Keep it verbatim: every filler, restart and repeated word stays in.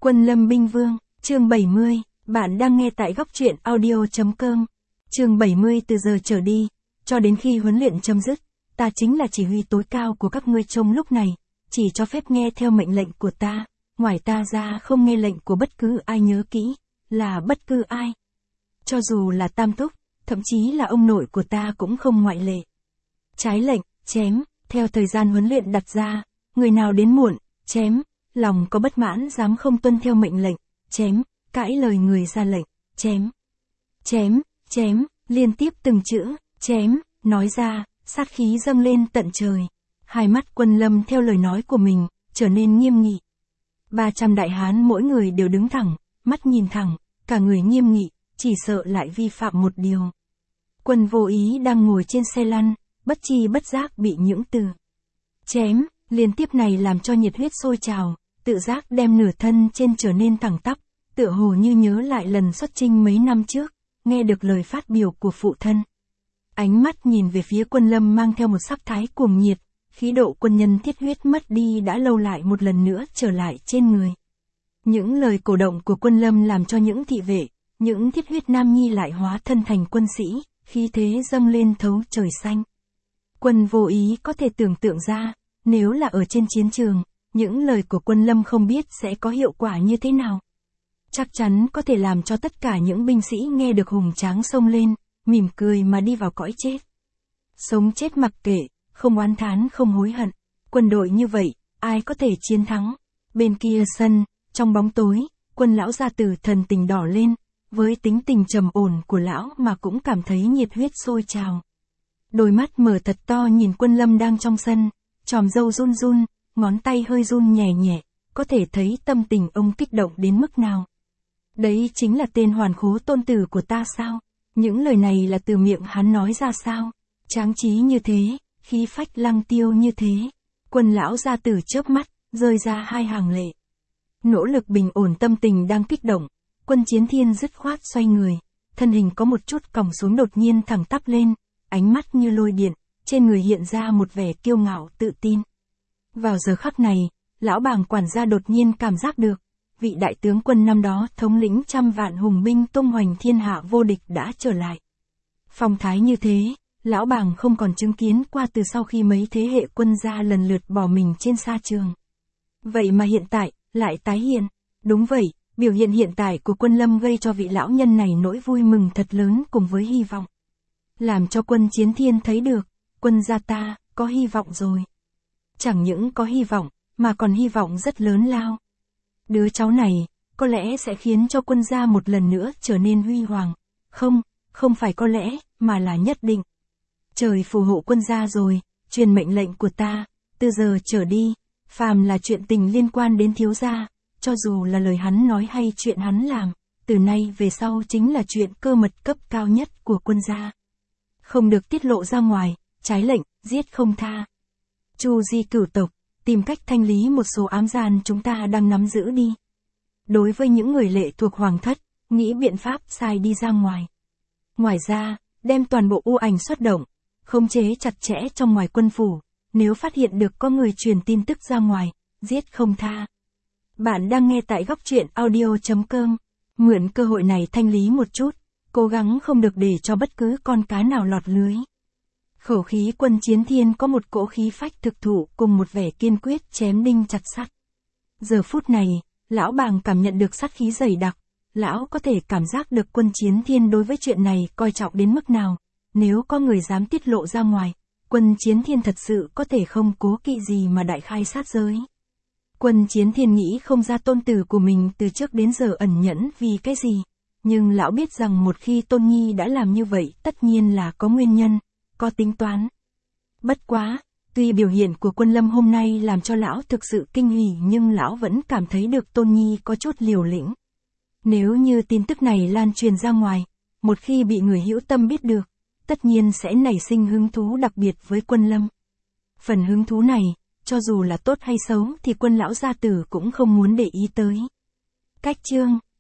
Quân Lâm Binh Vương, chương bảy mươi, bạn đang nghe tại góc truyện audio chấm com. Chương bảy mươi từ giờ trở đi, cho đến khi huấn luyện chấm dứt, ta chính là chỉ huy tối cao của các ngươi trong lúc này, chỉ cho phép nghe theo mệnh lệnh của ta, ngoài ta ra không nghe lệnh của bất cứ ai, nhớ kỹ, là bất cứ ai. Cho dù là Tam Thúc, thậm chí là ông nội của ta cũng không ngoại lệ. Trái lệnh, chém, theo thời gian huấn luyện đặt ra, người nào đến muộn, chém, lòng có bất mãn dám không tuân theo mệnh lệnh, chém, cãi lời người ra lệnh, chém. Chém, chém, liên tiếp từng chữ, chém, nói ra, sát khí dâng lên tận trời. Hai mắt Quân Lâm theo lời nói của mình, trở nên nghiêm nghị. ba trăm đại hán mỗi người đều đứng thẳng, mắt nhìn thẳng, cả người nghiêm nghị, chỉ sợ lại vi phạm một điều. Quân Vô Ý đang ngồi trên xe lăn, bất chi bất giác bị những từ chém liên tiếp này làm cho nhiệt huyết sôi trào, tự giác đem nửa thân trên trở nên thẳng tắp, tựa hồ như nhớ lại lần xuất chinh mấy năm trước, nghe được lời phát biểu của phụ thân. Ánh mắt nhìn về phía Quân Lâm mang theo một sắc thái cuồng nhiệt, khí độ quân nhân thiết huyết mất đi đã lâu lại một lần nữa trở lại trên người. Những lời cổ động của Quân Lâm làm cho những thị vệ, những thiết huyết nam nhi lại hóa thân thành quân sĩ, khí thế dâng lên thấu trời xanh. Quân Vô Ý có thể tưởng tượng ra, nếu là ở trên chiến trường, những lời của Quân Lâm không biết sẽ có hiệu quả như thế nào. Chắc chắn có thể làm cho tất cả những binh sĩ nghe được hùng tráng xông lên, mỉm cười mà đi vào cõi chết. Sống chết mặc kệ, không oán thán không hối hận. Quân đội như vậy, ai có thể chiến thắng? Bên kia sân, trong bóng tối, Quân lão gia tử thần tình đỏ lên, với tính tình trầm ổn của lão mà cũng cảm thấy nhiệt huyết sôi trào. Đôi mắt mở thật to nhìn Quân Lâm đang trong sân, chòm râu run run, ngón tay hơi run nhẹ nhẹ, có thể thấy tâm tình ông kích động đến mức nào. Đấy chính là tên hoàn khố tôn tử của ta sao? Những lời này là từ miệng hắn nói ra sao? Tráng trí như thế, khí phách lăng tiêu như thế. Quân lão gia tử chớp mắt, rơi ra hai hàng lệ. Nỗ lực bình ổn tâm tình đang kích động, Quân Chiến Thiên dứt khoát xoay người, thân hình có một chút còng xuống đột nhiên thẳng tắp lên, ánh mắt như lôi điện, trên người hiện ra một vẻ kiêu ngạo tự tin. Vào giờ khắc này, lão bàng quản gia đột nhiên cảm giác được, vị đại tướng quân năm đó thống lĩnh trăm vạn hùng binh tung hoành thiên hạ vô địch đã trở lại. Phong thái như thế, lão bàng không còn chứng kiến qua từ sau khi mấy thế hệ quân gia lần lượt bỏ mình trên sa trường. Vậy mà hiện tại, lại tái hiện. Đúng vậy, biểu hiện hiện tại của Quân Lâm gây cho vị lão nhân này nỗi vui mừng thật lớn cùng với hy vọng. Làm cho Quân Chiến Thiên thấy được, quân gia ta, có hy vọng rồi. Chẳng những có hy vọng, mà còn hy vọng rất lớn lao. Đứa cháu này, có lẽ sẽ khiến cho quân gia một lần nữa trở nên huy hoàng. Không, không phải có lẽ, mà là nhất định. Trời phù hộ quân gia rồi, truyền mệnh lệnh của ta, từ giờ trở đi, phàm là chuyện tình liên quan đến thiếu gia, cho dù là lời hắn nói hay chuyện hắn làm, từ nay về sau chính là chuyện cơ mật cấp cao nhất của quân gia. Không được tiết lộ ra ngoài, trái lệnh, giết không tha. Chu di cửu tộc, tìm cách thanh lý một số ám gian chúng ta đang nắm giữ đi. Đối với những người lệ thuộc hoàng thất, nghĩ biện pháp sai đi ra ngoài. Ngoài ra, đem toàn bộ u ảnh xuất động, khống chế chặt chẽ trong ngoài quân phủ, nếu phát hiện được có người truyền tin tức ra ngoài, giết không tha. Bạn đang nghe tại góc truyện audio chấm com, mượn cơ hội này thanh lý một chút, cố gắng không được để cho bất cứ con cá nào lọt lưới. Khẩu khí Quân Chiến Thiên có một cỗ khí phách thực thụ cùng một vẻ kiên quyết chém đinh chặt sắt. Giờ phút này, lão bàng cảm nhận được sát khí dày đặc, lão có thể cảm giác được Quân Chiến Thiên đối với chuyện này coi trọng đến mức nào, nếu có người dám tiết lộ ra ngoài, Quân Chiến Thiên thật sự có thể không cố kỵ gì mà đại khai sát giới. Quân Chiến Thiên nghĩ không ra tôn tử của mình từ trước đến giờ ẩn nhẫn vì cái gì, nhưng lão biết rằng một khi Tôn Nhi đã làm như vậy tất nhiên là có nguyên nhân, có tính toán. Bất quá, tuy biểu hiện của Quân Lâm hôm nay làm cho lão thực sự kinh hỉ nhưng lão vẫn cảm thấy được Tôn Nhi có chút liều lĩnh. Nếu như tin tức này lan truyền ra ngoài, một khi bị người hữu tâm biết được, tất nhiên sẽ nảy sinh hứng thú đặc biệt với Quân Lâm. Phần hứng thú này, cho dù là tốt hay xấu thì Quân lão gia tử cũng không muốn để ý tới. Cách chương